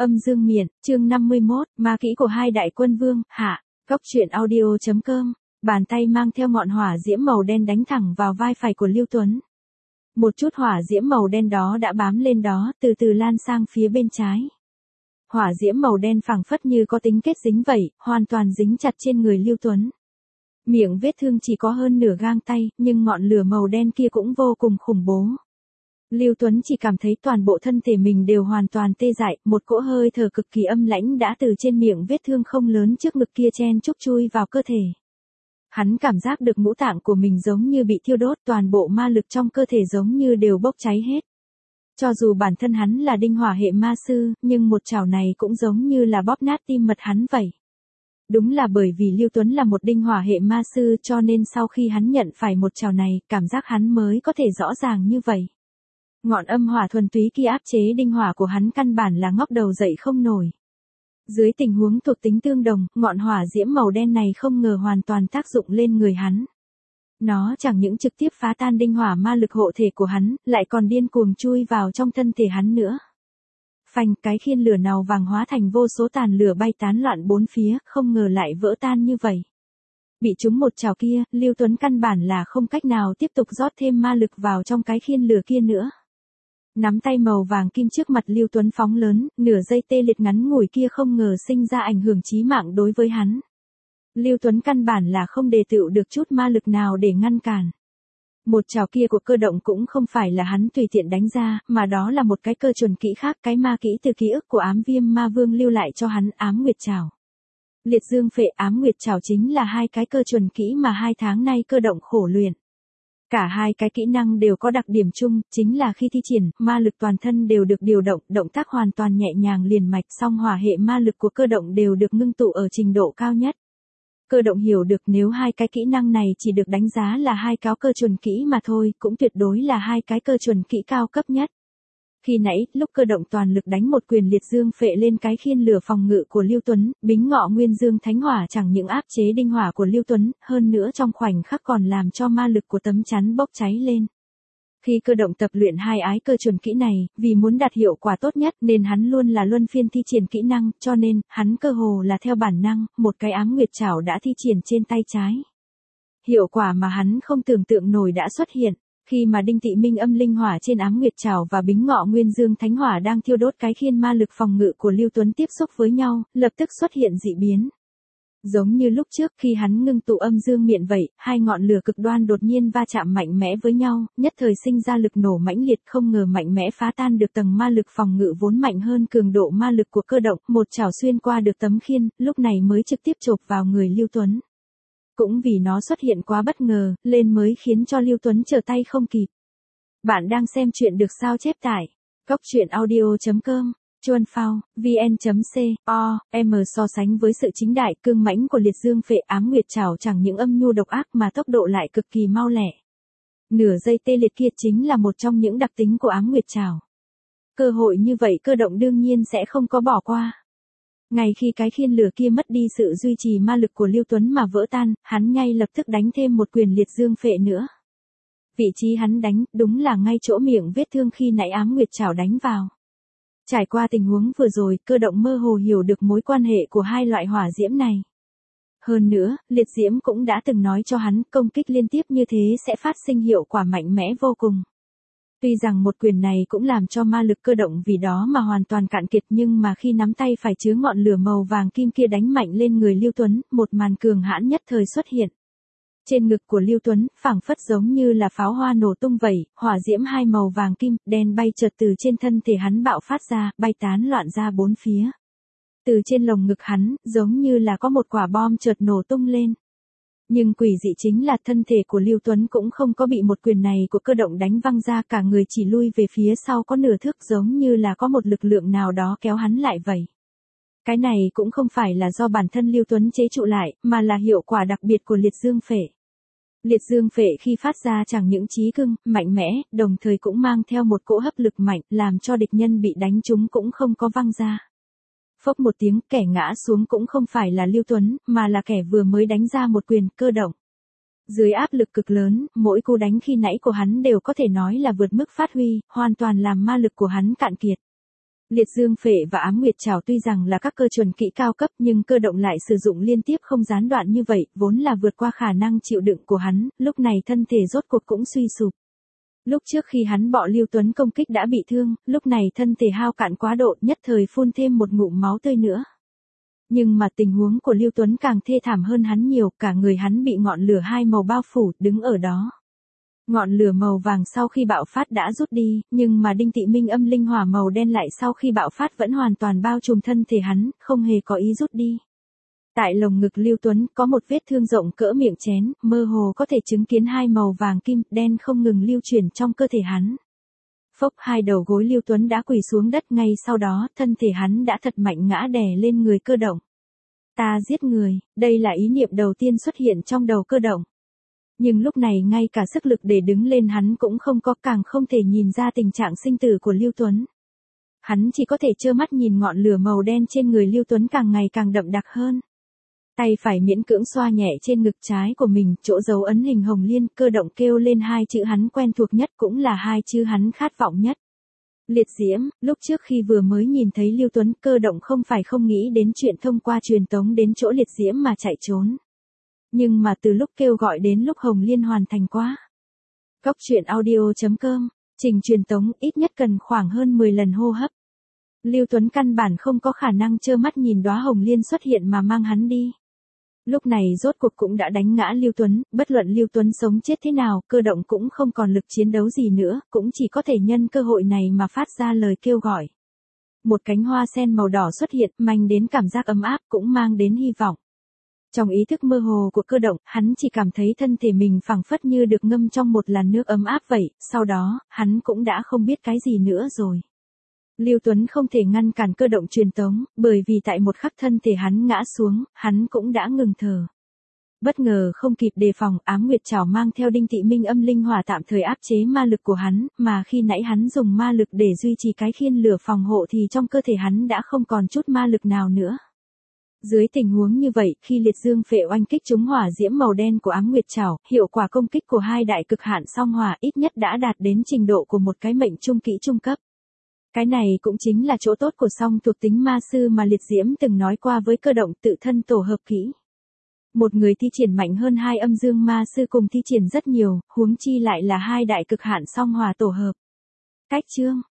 Âm dương miện, chương 51, ma kỹ của hai đại quân vương, hạ. Góc truyện audio.com, bàn tay mang theo ngọn hỏa diễm màu đen đánh thẳng vào vai phải của Lưu Tuấn. Một chút hỏa diễm màu đen đó đã bám lên đó, từ từ lan sang phía bên trái. Hỏa diễm màu đen phảng phất như có tính kết dính vậy, hoàn toàn dính chặt trên người Lưu Tuấn. Miệng vết thương chỉ có hơn nửa gang tay, nhưng ngọn lửa màu đen kia cũng vô cùng khủng bố. Lưu Tuấn chỉ cảm thấy toàn bộ thân thể mình đều hoàn toàn tê dại, một cỗ hơi thở cực kỳ âm lãnh đã từ trên miệng vết thương không lớn trước ngực kia chen chúc chui vào cơ thể. Hắn cảm giác được ngũ tạng của mình giống như bị thiêu đốt, toàn bộ ma lực trong cơ thể giống như đều bốc cháy hết. Cho dù bản thân hắn là đinh hỏa hệ ma sư, nhưng một chảo này cũng giống như là bóp nát tim mật hắn vậy. Đúng là bởi vì Lưu Tuấn là một đinh hỏa hệ ma sư cho nên sau khi hắn nhận phải một chảo này, cảm giác hắn mới có thể rõ ràng như vậy. Ngọn âm hỏa thuần túy kia áp chế đinh hỏa của hắn căn bản là ngóc đầu dậy không nổi. Dưới tình huống thuộc tính tương đồng, ngọn hỏa diễm màu đen này không ngờ hoàn toàn tác dụng lên người hắn. Nó chẳng những trực tiếp phá tan đinh hỏa ma lực hộ thể của hắn, lại còn điên cuồng chui vào trong thân thể hắn nữa. Phanh, cái khiên lửa nào vàng hóa thành vô số tàn lửa bay tán loạn bốn phía, không ngờ lại vỡ tan như vậy. Bị trúng một chảo kia, Lưu Tuấn căn bản là không cách nào tiếp tục rót thêm ma lực vào trong cái khiên lửa kia nữa. Nắm tay màu vàng kim trước mặt Lưu Tuấn phóng lớn, nửa giây tê liệt ngắn ngủi kia không ngờ sinh ra ảnh hưởng chí mạng đối với hắn. Lưu Tuấn căn bản là không đề tựu được chút ma lực nào để ngăn cản. Một chảo kia của Cơ Động cũng không phải là hắn tùy tiện đánh ra, mà đó là một cái cơ chuẩn kỹ khác, cái ma kỹ từ ký ức của Ám Viêm Ma Vương lưu lại cho hắn, Ám Nguyệt Trảo. Liệt Dương Phệ, Ám Nguyệt Trảo chính là hai cái cơ chuẩn kỹ mà 2 tháng nay Cơ Động khổ luyện. Cả hai cái kỹ năng đều có đặc điểm chung, chính là khi thi triển, ma lực toàn thân đều được điều động, động tác hoàn toàn nhẹ nhàng liền mạch, song hỏa hệ ma lực của Cơ Động đều được ngưng tụ ở trình độ cao nhất. Cơ Động hiểu được nếu hai cái kỹ năng này chỉ được đánh giá là hai cái cơ chuẩn kỹ mà thôi, cũng tuyệt đối là hai cái cơ chuẩn kỹ cao cấp nhất. Khi nãy, lúc Cơ Động toàn lực đánh một quyền liệt dương phệ lên cái khiên lửa phòng ngự của Lưu Tuấn, bính ngọ nguyên dương thánh hỏa chẳng những áp chế đinh hỏa của Lưu Tuấn, hơn nữa trong khoảnh khắc còn làm cho ma lực của tấm chắn bốc cháy lên. Khi Cơ Động tập luyện hai ái cơ chuẩn kỹ này, vì muốn đạt hiệu quả tốt nhất nên hắn luôn là luân phiên thi triển kỹ năng, cho nên, hắn cơ hồ là theo bản năng, một cái Ám Nguyệt Trảo đã thi triển trên tay trái. Hiệu quả mà hắn không tưởng tượng nổi đã xuất hiện. Khi mà đinh tị minh âm linh hỏa trên Ám Nguyệt Trảo và bính ngọ nguyên dương thánh hỏa đang thiêu đốt cái khiên ma lực phòng ngự của Lưu Tuấn tiếp xúc với nhau, lập tức xuất hiện dị biến. Giống như lúc trước khi hắn ngưng tụ âm dương miện vậy, hai ngọn lửa cực đoan đột nhiên va chạm mạnh mẽ với nhau, nhất thời sinh ra lực nổ mãnh liệt, không ngờ mạnh mẽ phá tan được tầng ma lực phòng ngự vốn mạnh hơn cường độ ma lực của Cơ Động, một chảo xuyên qua được tấm khiên, lúc này mới trực tiếp chộp vào người Lưu Tuấn. Cũng vì nó xuất hiện quá bất ngờ, lên mới khiến cho Lưu Tuấn trở tay không kịp. Bạn đang xem chuyện được sao chép tải. Góc truyện audio.com, Chuan Phao, vn.co.m so sánh với sự chính đại cương mãnh của liệt dương phệ Ám Nguyệt Trảo chẳng những âm nhu độc ác mà tốc độ lại cực kỳ mau lẹ. Nửa giây tê liệt kia chính là một trong những đặc tính của Ám Nguyệt Trảo. Cơ hội như vậy Cơ Động đương nhiên sẽ không có bỏ qua. Ngay khi cái khiên lửa kia mất đi sự duy trì ma lực của Lưu Tuấn mà vỡ tan, hắn ngay lập tức đánh thêm một quyền liệt dương phệ nữa. Vị trí hắn đánh, đúng là ngay chỗ miệng vết thương khi nãy Ám Nguyệt Trảo đánh vào. Trải qua tình huống vừa rồi, Cơ Động mơ hồ hiểu được mối quan hệ của hai loại hỏa diễm này. Hơn nữa, liệt diễm cũng đã từng nói cho hắn công kích liên tiếp như thế sẽ phát sinh hiệu quả mạnh mẽ vô cùng. Tuy rằng một quyền này cũng làm cho ma lực Cơ Động vì đó mà hoàn toàn cạn kiệt nhưng mà khi nắm tay phải chứa ngọn lửa màu vàng kim kia đánh mạnh lên người Lưu Tuấn, một màn cường hãn nhất thời xuất hiện. Trên ngực của Lưu Tuấn, phảng phất giống như là pháo hoa nổ tung vậy, hỏa diễm hai màu vàng kim, đen bay chợt từ trên thân thể hắn bạo phát ra, bay tán loạn ra bốn phía. Từ trên lồng ngực hắn, giống như là có một quả bom chợt nổ tung lên. Nhưng quỷ dị chính là thân thể của Lưu Tuấn cũng không có bị một quyền này của Cơ Động đánh văng ra, cả người chỉ lui về phía sau có nửa thước, giống như là có một lực lượng nào đó kéo hắn lại vậy. Cái này cũng không phải là do bản thân Lưu Tuấn chế trụ lại, mà là hiệu quả đặc biệt của liệt dương phệ. Liệt dương phệ khi phát ra chẳng những chí cưng, mạnh mẽ, đồng thời cũng mang theo một cỗ hấp lực mạnh, làm cho địch nhân bị đánh trúng cũng không có văng ra. Phốc một tiếng, kẻ ngã xuống cũng không phải là Lưu Tuấn, mà là kẻ vừa mới đánh ra một quyền Cơ Động. Dưới áp lực cực lớn, mỗi cú đánh khi nãy của hắn đều có thể nói là vượt mức phát huy, hoàn toàn làm ma lực của hắn cạn kiệt. Liệt dương phệ và ám nguyệt trảo tuy rằng là các cơ chuẩn kỹ cao cấp nhưng cơ động lại sử dụng liên tiếp không gián đoạn như vậy, vốn là vượt qua khả năng chịu đựng của hắn, lúc này thân thể rốt cuộc cũng suy sụp. Lúc trước khi hắn bọ Lưu Tuấn công kích đã bị thương, lúc này thân thể hao cạn quá độ, nhất thời phun thêm một ngụm máu tươi nữa. Nhưng mà tình huống của Lưu Tuấn càng thê thảm hơn hắn nhiều, cả người hắn bị ngọn lửa hai màu bao phủ, đứng ở đó. Ngọn lửa màu vàng sau khi bạo phát đã rút đi, nhưng mà Đinh Tị Minh âm linh hỏa màu đen lại sau khi bạo phát vẫn hoàn toàn bao trùm thân thể hắn, không hề có ý rút đi. Tại lồng ngực Lưu Tuấn có một vết thương rộng cỡ miệng chén, mơ hồ có thể chứng kiến hai màu vàng kim, đen không ngừng lưu chuyển trong cơ thể hắn. Phốc, hai đầu gối Lưu Tuấn đã quỳ xuống đất, ngay sau đó, thân thể hắn đã thật mạnh ngã đè lên người Cơ Động. Ta giết người, đây là ý niệm đầu tiên xuất hiện trong đầu Cơ Động. Nhưng lúc này ngay cả sức lực để đứng lên hắn cũng không có, càng không thể nhìn ra tình trạng sinh tử của Lưu Tuấn. Hắn chỉ có thể trơ mắt nhìn ngọn lửa màu đen trên người Lưu Tuấn càng ngày càng đậm đặc hơn. Tay phải miễn cưỡng xoa nhẹ trên ngực trái của mình, chỗ dấu ấn hình hồng liên, Cơ Động kêu lên hai chữ hắn quen thuộc nhất, cũng là hai chữ hắn khát vọng nhất. Liệt diễm. Lúc trước khi vừa mới nhìn thấy Lưu Tuấn, Cơ Động không phải không nghĩ đến chuyện thông qua truyền tống đến chỗ liệt diễm mà chạy trốn. Nhưng mà từ lúc kêu gọi đến lúc hồng liên hoàn thành quá. Góc truyện audio.com, trình truyền tống ít nhất cần khoảng hơn 10 lần hô hấp. Lưu Tuấn căn bản không có khả năng trơ mắt nhìn đóa hồng liên xuất hiện mà mang hắn đi. Lúc này rốt cuộc cũng đã đánh ngã Lưu Tuấn, bất luận Lưu Tuấn sống chết thế nào, Cơ Động cũng không còn lực chiến đấu gì nữa, cũng chỉ có thể nhân cơ hội này mà phát ra lời kêu gọi. Một cánh hoa sen màu đỏ xuất hiện, mang đến cảm giác ấm áp, cũng mang đến hy vọng. Trong ý thức mơ hồ của Cơ Động, hắn chỉ cảm thấy thân thể mình phảng phất như được ngâm trong một làn nước ấm áp vậy, sau đó, hắn cũng đã không biết cái gì nữa rồi. Lưu Tuấn không thể ngăn cản Cơ Động truyền tống, bởi vì tại một khắc thân thể hắn ngã xuống, hắn cũng đã ngừng thở. Bất ngờ không kịp đề phòng, ám nguyệt trảo mang theo Đinh Tị Minh âm linh hỏa tạm thời áp chế ma lực của hắn, mà khi nãy hắn dùng ma lực để duy trì cái khiên lửa phòng hộ thì trong cơ thể hắn đã không còn chút ma lực nào nữa. Dưới tình huống như vậy, khi liệt dương phệ oanh kích trúng hỏa diễm màu đen của ám nguyệt trảo, hiệu quả công kích của hai đại cực hạn song hỏa ít nhất đã đạt đến trình độ của một cái mệnh trung kỹ trung cấp. Cái này cũng chính là chỗ tốt của song thuộc tính ma sư mà liệt diễm từng nói qua với Cơ Động, tự thân tổ hợp kỹ. Một người thi triển mạnh hơn hai âm dương ma sư cùng thi triển rất nhiều, huống chi lại là hai đại cực hạn song hỏa tổ hợp. Cách chương